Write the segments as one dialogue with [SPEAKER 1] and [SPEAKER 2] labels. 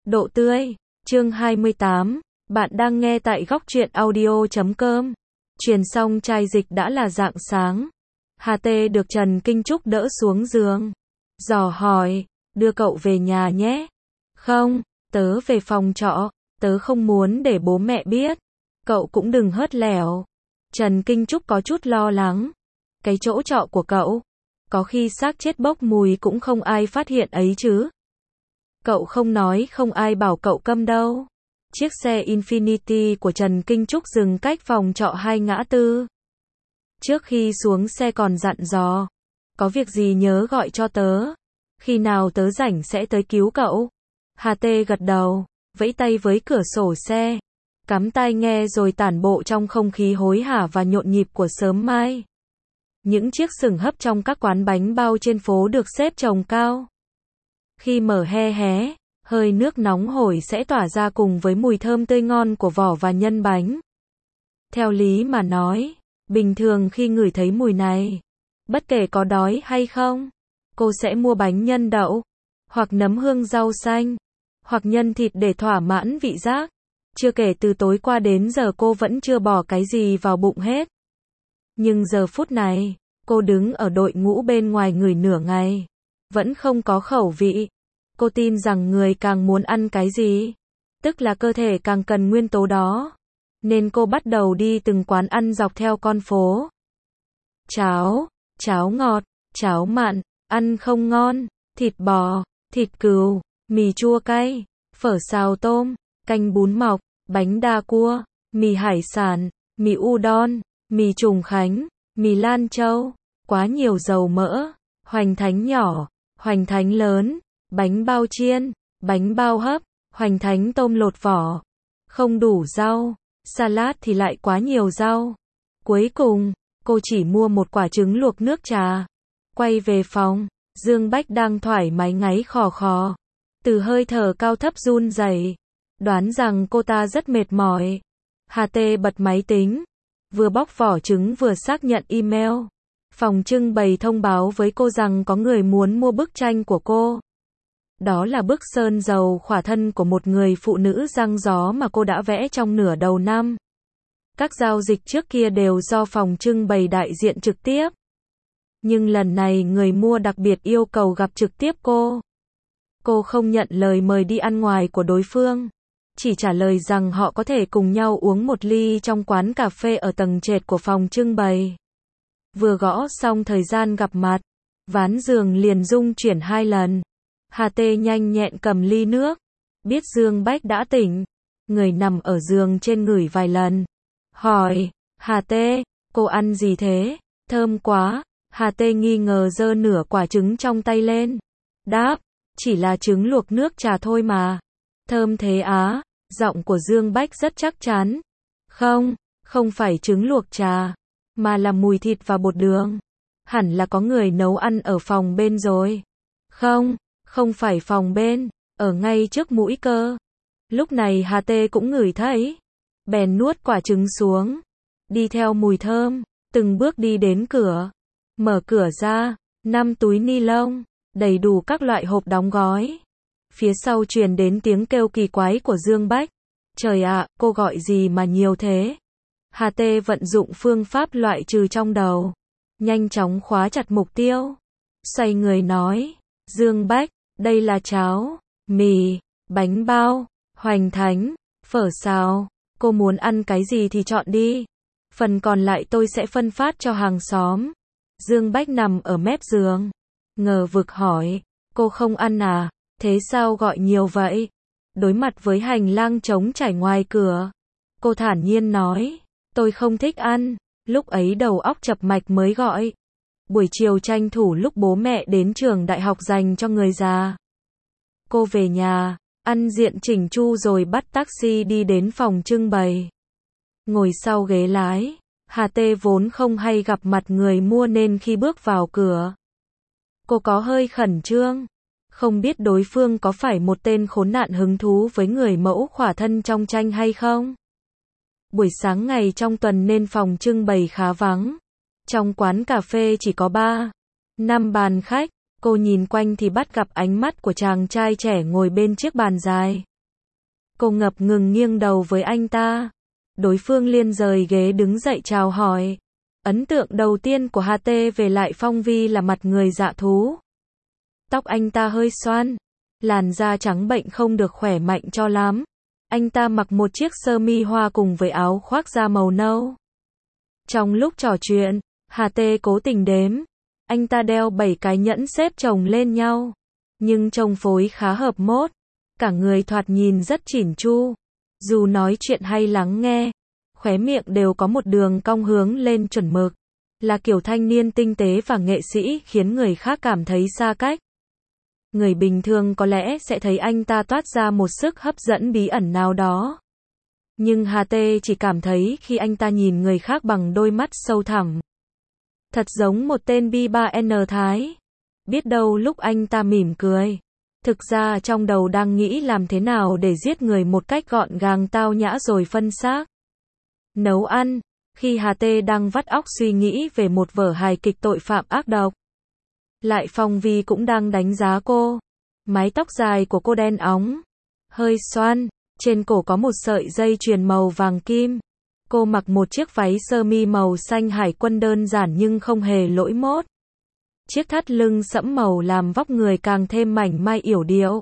[SPEAKER 1] Độ tươi, chương 28, bạn đang nghe tại góc truyện audio.com. Truyền xong chai dịch đã là rạng sáng. Hà Tê được Trần Kinh Trúc đỡ xuống giường. Dò hỏi, đưa cậu về nhà nhé. Không, tớ về phòng trọ, tớ không muốn để bố mẹ biết. Cậu cũng đừng hớt lẻo. Trần Kinh Trúc có chút lo lắng. Cái chỗ trọ của cậu, có khi xác chết bốc mùi cũng không ai phát hiện ấy chứ. Cậu không nói không ai bảo cậu câm đâu. Chiếc xe Infiniti của Trần Kinh Trúc dừng cách phòng trọ 2 ngã tư. Trước khi xuống xe còn dặn dò, có việc gì nhớ gọi cho tớ. Khi nào tớ rảnh sẽ tới cứu cậu. Hà Tê gật đầu, vẫy tay với cửa sổ xe, cắm tai nghe rồi tản bộ trong không khí hối hả và nhộn nhịp của sớm mai. Những chiếc sừng hấp trong các quán bánh bao trên phố được xếp chồng cao. Khi mở hé, hơi nước nóng hổi sẽ tỏa ra cùng với mùi thơm tươi ngon của vỏ và nhân bánh. Theo lý mà nói, bình thường khi ngửi thấy mùi này, bất kể có đói hay không, cô sẽ mua bánh nhân đậu, hoặc nấm hương rau xanh, hoặc nhân thịt để thỏa mãn vị giác. Chưa kể từ tối qua đến giờ cô vẫn chưa bỏ cái gì vào bụng hết. Nhưng giờ phút này, cô đứng ở đội ngũ bên ngoài ngửi nửa ngày, vẫn không có khẩu vị. Cô tin rằng người càng muốn ăn cái gì, tức là cơ thể càng cần nguyên tố đó. Nên cô bắt đầu đi từng quán ăn dọc theo con phố. Cháo ngọt, cháo mặn, ăn không ngon, thịt bò, thịt cừu, mì chua cay, phở xào tôm, canh bún mọc, bánh đa cua, mì hải sản, mì udon, mì trùng khánh, mì Lan Châu, quá nhiều dầu mỡ, hoành thánh nhỏ, hoành thánh lớn, bánh bao chiên, bánh bao hấp, hoành thánh tôm lột vỏ, không đủ rau, salad thì lại quá nhiều rau. Cuối cùng, cô chỉ mua một quả trứng luộc nước trà. Quay về phòng, Dương Bách đang thoải mái ngáy khò khò, từ hơi thở cao thấp run rẩy, đoán rằng cô ta rất mệt mỏi. Hà Tê bật máy tính, vừa bóc vỏ trứng vừa xác nhận email. Phòng trưng bày thông báo với cô rằng có người muốn mua bức tranh của cô. Đó là bức sơn dầu khỏa thân của một người phụ nữ giăng gió mà cô đã vẽ trong nửa đầu năm. Các giao dịch trước kia đều do phòng trưng bày đại diện trực tiếp. Nhưng lần này người mua đặc biệt yêu cầu gặp trực tiếp cô. Cô không nhận lời mời đi ăn ngoài của đối phương, chỉ trả lời rằng họ có thể cùng nhau uống một ly trong quán cà phê ở tầng trệt của phòng trưng bày. Vừa gõ xong thời gian gặp mặt, ván giường liền rung chuyển 2 lần. Hà Tê nhanh nhẹn cầm ly nước, biết Dương Bách đã tỉnh, người nằm ở giường trên ngửi vài lần. Hỏi, Hà Tê, cô ăn gì thế? Thơm quá. Hà Tê nghi ngờ giơ nửa quả trứng trong tay lên. Đáp, chỉ là trứng luộc nước trà thôi mà. Thơm thế á? Giọng của Dương Bách rất chắc chắn. Không phải trứng luộc trà, mà là mùi thịt và bột đường. Hẳn là có người nấu ăn ở phòng bên rồi. Không phải phòng bên, ở ngay trước mũi cơ. Lúc này Hà Tê cũng ngửi thấy, bèn nuốt quả trứng xuống, đi theo mùi thơm, từng bước đi đến cửa, mở cửa ra, 5 túi ni lông, đầy đủ các loại hộp đóng gói. Phía sau truyền đến tiếng kêu kỳ quái của Dương Bách. Trời ạ, cô gọi gì mà nhiều thế? Hà Tê vận dụng phương pháp loại trừ trong đầu, nhanh chóng khóa chặt mục tiêu. Xoay người nói, Dương Bách, đây là cháo, mì, bánh bao, hoành thánh, phở xào. Cô muốn ăn cái gì thì chọn đi. Phần còn lại tôi sẽ phân phát cho hàng xóm. Dương Bách nằm ở mép giường, ngờ vực hỏi, cô không ăn à? Thế sao gọi nhiều vậy? Đối mặt với hành lang trống trải ngoài cửa, cô thản nhiên nói, tôi không thích ăn. Lúc ấy đầu óc chập mạch mới gọi. Buổi chiều tranh thủ lúc bố mẹ đến trường đại học dành cho người già. Cô về nhà, ăn diện chỉnh chu rồi bắt taxi đi đến phòng trưng bày. Ngồi sau ghế lái, Hà Tê vốn không hay gặp mặt người mua nên khi bước vào cửa, cô có hơi khẩn trương. Không biết đối phương có phải một tên khốn nạn hứng thú với người mẫu khỏa thân trong tranh hay không. Buổi sáng ngày trong tuần nên phòng trưng bày khá vắng. Trong quán cà phê chỉ có 3-5 bàn khách. Cô nhìn quanh thì bắt gặp ánh mắt của chàng trai trẻ ngồi bên chiếc bàn dài. Cô ngập ngừng nghiêng đầu với anh ta. Đối phương liền rời ghế đứng dậy chào hỏi. Ấn tượng đầu tiên của HT về Lại Phong Vi là mặt người dạ thú. Tóc anh ta hơi xoăn, làn da trắng bệnh không được khỏe mạnh cho lắm. Anh ta mặc một chiếc sơ mi hoa cùng với áo khoác da màu nâu. Trong lúc trò chuyện, HT cố tình đếm. Anh ta đeo 7 cái nhẫn xếp chồng lên nhau. Nhưng trông phối khá hợp mốt. Cả người thoạt nhìn rất chỉn chu. Dù nói chuyện hay lắng nghe, khóe miệng đều có một đường cong hướng lên chuẩn mực. Là kiểu thanh niên tinh tế và nghệ sĩ khiến người khác cảm thấy xa cách. Người bình thường có lẽ sẽ thấy anh ta toát ra một sức hấp dẫn bí ẩn nào đó. Nhưng HT chỉ cảm thấy khi anh ta nhìn người khác bằng đôi mắt sâu thẳm. Thật giống một tên B3N Thái. Biết đâu lúc anh ta mỉm cười, thực ra trong đầu đang nghĩ làm thế nào để giết người một cách gọn gàng tao nhã rồi phân xác. Nấu ăn, khi HT đang vắt óc suy nghĩ về một vở hài kịch tội phạm ác độc. Lại Phong Vi cũng đang đánh giá cô. Mái tóc dài của cô đen óng, hơi xoăn, trên cổ có một sợi dây chuyền màu vàng kim. Cô mặc một chiếc váy sơ mi màu xanh hải quân đơn giản nhưng không hề lỗi mốt. Chiếc thắt lưng sẫm màu làm vóc người càng thêm mảnh mai yểu điệu.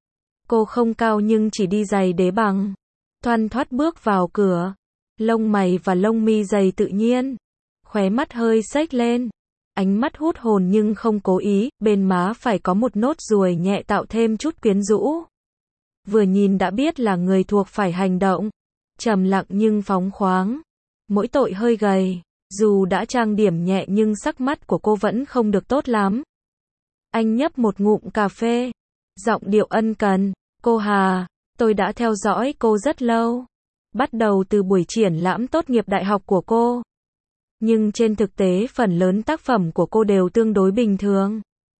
[SPEAKER 1] Cô không cao nhưng chỉ đi giày đế bằng. Thoăn thoắt bước vào cửa. Lông mày và lông mi dày tự nhiên. Khóe mắt hơi xếch lên. Ánh mắt hút hồn nhưng không cố ý, bên má phải có một nốt ruồi nhẹ tạo thêm chút quyến rũ. Vừa nhìn đã biết là người thuộc phải hành động. Trầm lặng nhưng phóng khoáng. Mỗi tội hơi gầy. Dù đã trang điểm nhẹ nhưng sắc mắt của cô vẫn không được tốt lắm. Anh nhấp một ngụm cà phê. Giọng điệu ân cần. Cô Hà, tôi đã theo dõi cô rất lâu. Bắt đầu từ buổi triển lãm tốt nghiệp đại học của cô. Nhưng trên thực tế phần lớn tác phẩm của cô đều tương đối bình thường.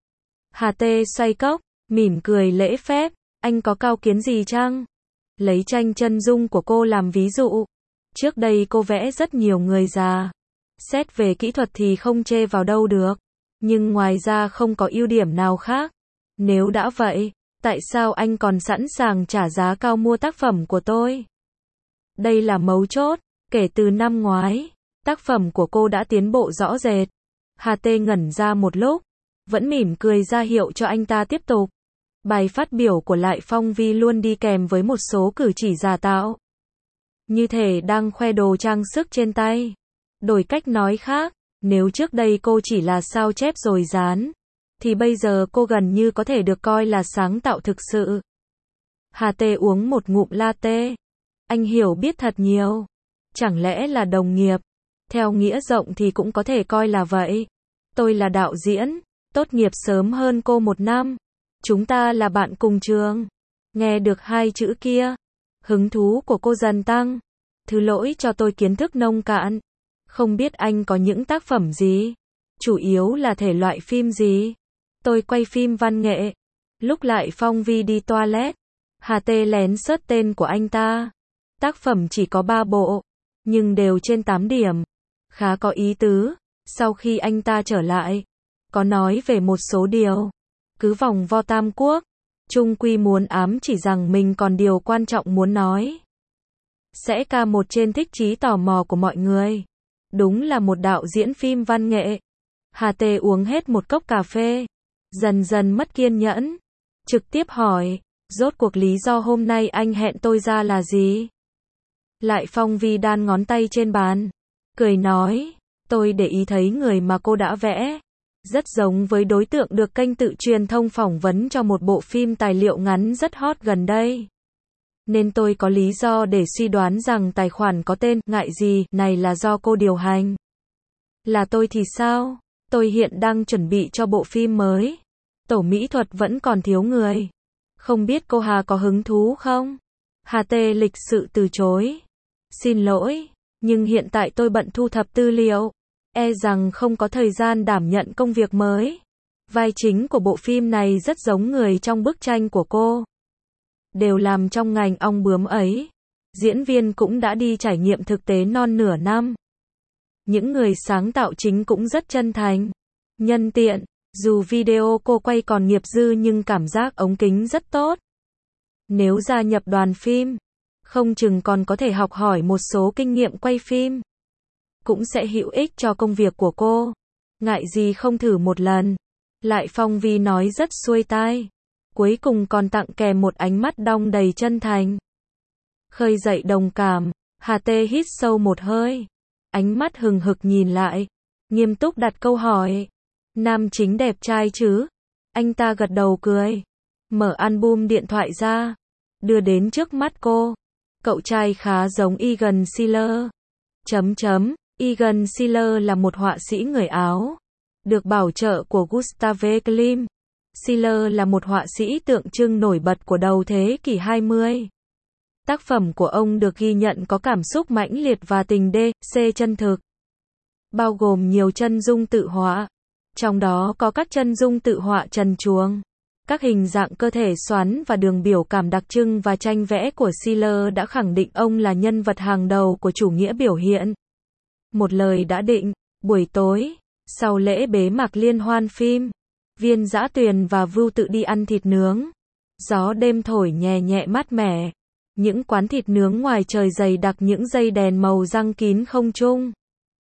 [SPEAKER 1] HT xoay cốc, mỉm cười lễ phép. Anh có cao kiến gì chăng? Lấy tranh chân dung của cô làm ví dụ. Trước đây cô vẽ rất nhiều người già. Xét về kỹ thuật thì không chê vào đâu được. Nhưng ngoài ra không có ưu điểm nào khác. Nếu đã vậy, tại sao anh còn sẵn sàng trả giá cao mua tác phẩm của tôi? Đây là mấu chốt. Kể từ năm ngoái, tác phẩm của cô đã tiến bộ rõ rệt. HT ngẩn ra một lúc, vẫn mỉm cười ra hiệu cho anh ta tiếp tục. Bài phát biểu của Lại Phong Vi luôn đi kèm với một số cử chỉ giả tạo. Như thể đang khoe đồ trang sức trên tay. Đổi cách nói khác, nếu trước đây cô chỉ là sao chép rồi dán, thì bây giờ cô gần như có thể được coi là sáng tạo thực sự. HT uống một ngụm latte. Anh hiểu biết thật nhiều. Chẳng lẽ là đồng nghiệp? Theo nghĩa rộng thì cũng có thể coi là vậy. Tôi là đạo diễn, tốt nghiệp sớm hơn cô 1 năm. Chúng ta là bạn cùng trường. Nghe được 2 chữ kia, hứng thú của cô dần tăng. Thứ lỗi cho tôi kiến thức nông cạn. Không biết anh có những tác phẩm gì? Chủ yếu là thể loại phim gì? Tôi quay phim văn nghệ. Lúc Lại Phong Vi đi toilet, HT lén search tên của anh ta. Tác phẩm chỉ có 3 bộ, nhưng đều trên 8 điểm. Khá có ý tứ. Sau khi anh ta trở lại, có nói về một số điều. Cứ vòng vo Tam Quốc, chung quy muốn ám chỉ rằng mình còn điều quan trọng muốn nói. Sẽ ca một trên thích trí tò mò của mọi người. Đúng là một đạo diễn phim văn nghệ. HT uống hết một cốc cà phê, dần dần mất kiên nhẫn. Trực tiếp hỏi, rốt cuộc lý do hôm nay anh hẹn tôi ra là gì? Lại Phong Vi đan ngón tay trên bàn, cười nói, tôi để ý thấy người mà cô đã vẽ rất giống với đối tượng được kênh tự truyền thông phỏng vấn cho một bộ phim tài liệu ngắn rất hot gần đây. Nên tôi có lý do để suy đoán rằng tài khoản có tên Ngại Gì này là do cô điều hành. Là tôi thì sao? Tôi hiện đang chuẩn bị cho bộ phim mới. Tổ mỹ thuật vẫn còn thiếu người. Không biết cô Hà có hứng thú không? HT lịch sự từ chối. Xin lỗi, nhưng hiện tại tôi bận thu thập tư liệu. E rằng không có thời gian đảm nhận công việc mới. Vai chính của bộ phim này rất giống người trong bức tranh của cô. Đều làm trong ngành ong bướm ấy. Diễn viên cũng đã đi trải nghiệm thực tế non nửa năm. Những người sáng tạo chính cũng rất chân thành. Nhân tiện, dù video cô quay còn nghiệp dư nhưng cảm giác ống kính rất tốt. Nếu gia nhập đoàn phim, Không chừng còn có thể học hỏi một số kinh nghiệm quay phim. Cũng sẽ hữu ích cho công việc của cô. Ngại gì không thử một lần. Lại Phong Vi nói rất xuôi tai. Cuối cùng còn tặng kèm một ánh mắt đong đầy chân thành. Khơi dậy đồng cảm, Hà Tê hít sâu một hơi. Ánh mắt hừng hực nhìn lại. Nghiêm túc đặt câu hỏi. Nam chính đẹp trai chứ? Anh ta gật đầu cười. Mở album điện thoại ra. Đưa đến trước mắt cô. Cậu trai khá giống Egon Schiele. Egon Schiele là một họa sĩ người Áo. Được bảo trợ của Gustave Klimt. Schiele là một họa sĩ tượng trưng nổi bật của đầu thế kỷ 20. Tác phẩm của ông được ghi nhận có cảm xúc mãnh liệt và tình D.C chân thực. Bao gồm nhiều chân dung tự họa. Trong đó có các chân dung tự họa trần truồng. Các hình dạng cơ thể xoắn và đường biểu cảm đặc trưng và tranh vẽ của Schiele đã khẳng định ông là nhân vật hàng đầu của chủ nghĩa biểu hiện. Một lời đã định, buổi tối, sau lễ bế mạc liên hoan phim, Viên Dã Tuyền và Vưu Tự đi ăn thịt nướng. Gió đêm thổi nhẹ nhẹ mát mẻ. Những quán thịt nướng ngoài trời dày đặc những dây đèn màu răng kín không trung.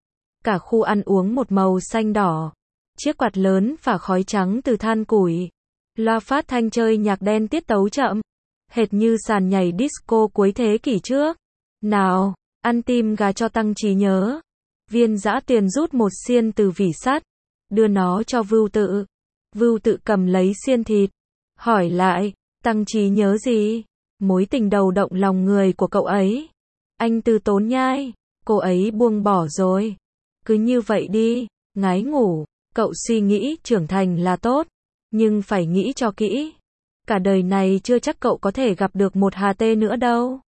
[SPEAKER 1] Cả khu ăn uống một màu xanh đỏ. Chiếc quạt lớn phả khói trắng từ than củi. Loa phát thanh chơi nhạc đen tiết tấu chậm. Hệt như sàn nhảy disco cuối thế kỷ trước. Nào, ăn tim gà cho tăng trí nhớ. Viên Dã Tuyền rút một xiên từ vỉ sắt. Đưa nó cho Vưu Tự. Vưu Tự cầm lấy xiên thịt. Hỏi lại, tăng trí nhớ gì? Mối tình đầu động lòng người của cậu ấy. Anh từ tốn nhai. Cô ấy buông bỏ rồi. Cứ như vậy đi, ngái ngủ. Cậu suy nghĩ trưởng thành là tốt. Nhưng phải nghĩ cho kỹ. Cả đời này chưa chắc cậu có thể gặp được một Hà Tê nữa đâu.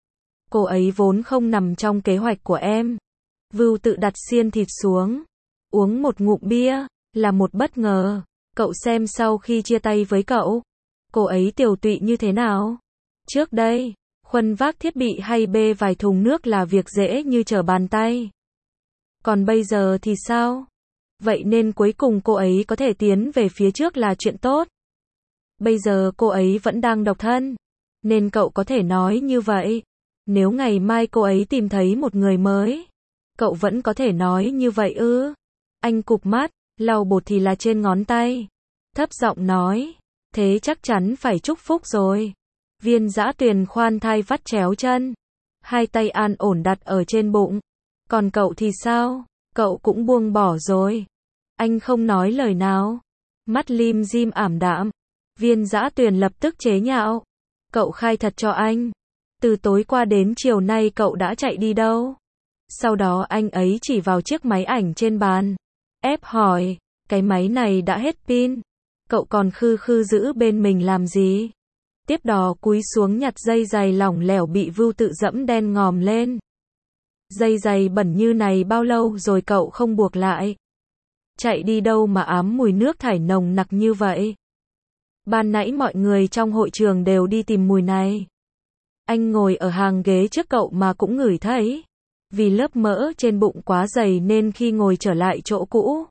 [SPEAKER 1] Cô ấy vốn không nằm trong kế hoạch của em. Vưu Tự đặt xiên thịt xuống. Uống một ngụm bia, là một bất ngờ. Cậu xem sau khi chia tay với cậu. Cô ấy tiều tụy như thế nào? Trước đây, khuân vác thiết bị hay bê vài thùng nước là việc dễ như trở bàn tay. Còn bây giờ thì sao? Vậy nên cuối cùng cô ấy có thể tiến về phía trước là chuyện tốt. Bây giờ cô ấy vẫn đang độc thân. Nên cậu có thể nói như vậy. Nếu ngày mai cô ấy tìm thấy một người mới, cậu vẫn có thể nói như vậy ư? Anh cụp mắt, lau bột thì là trên ngón tay. Thấp giọng nói, thế chắc chắn phải chúc phúc rồi. Viên Dã Tuyền khoan thai vắt chéo chân. Hai tay an ổn đặt ở trên bụng. Còn cậu thì sao? Cậu cũng buông bỏ rồi. Anh không nói lời nào. Mắt lim dim ảm đạm. Viên Dã Tuyền lập tức chế nhạo. Cậu khai thật cho anh. Từ tối qua đến chiều nay cậu đã chạy đi đâu? Sau đó anh ấy chỉ vào chiếc máy ảnh trên bàn. Ép hỏi, cái máy này đã hết pin. Cậu còn khư khư giữ bên mình làm gì? Tiếp đó cúi xuống nhặt dây giày lỏng lẻo bị Vưu Tự dẫm đen ngòm lên. Dây giày bẩn như này bao lâu rồi cậu không buộc lại? Chạy đi đâu mà ám mùi nước thải nồng nặc như vậy? Ban nãy mọi người trong hội trường đều đi tìm mùi này. Anh ngồi ở hàng ghế trước cậu mà cũng ngửi thấy. Vì lớp mỡ trên bụng quá dày nên khi ngồi trở lại chỗ cũ,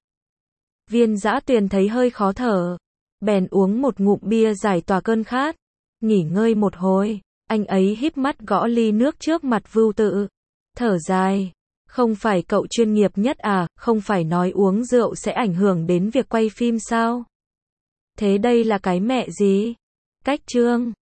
[SPEAKER 1] Viên Dã Tuyền thấy hơi khó thở. Bèn uống một ngụm bia giải tỏa cơn khát. Nghỉ ngơi một hồi, anh ấy híp mắt gõ ly nước trước mặt Vưu Tự. Thở dài. Không phải cậu chuyên nghiệp nhất à, không phải nói uống rượu sẽ ảnh hưởng đến việc quay phim sao? Thế đây là cái mẹ gì? Cách chương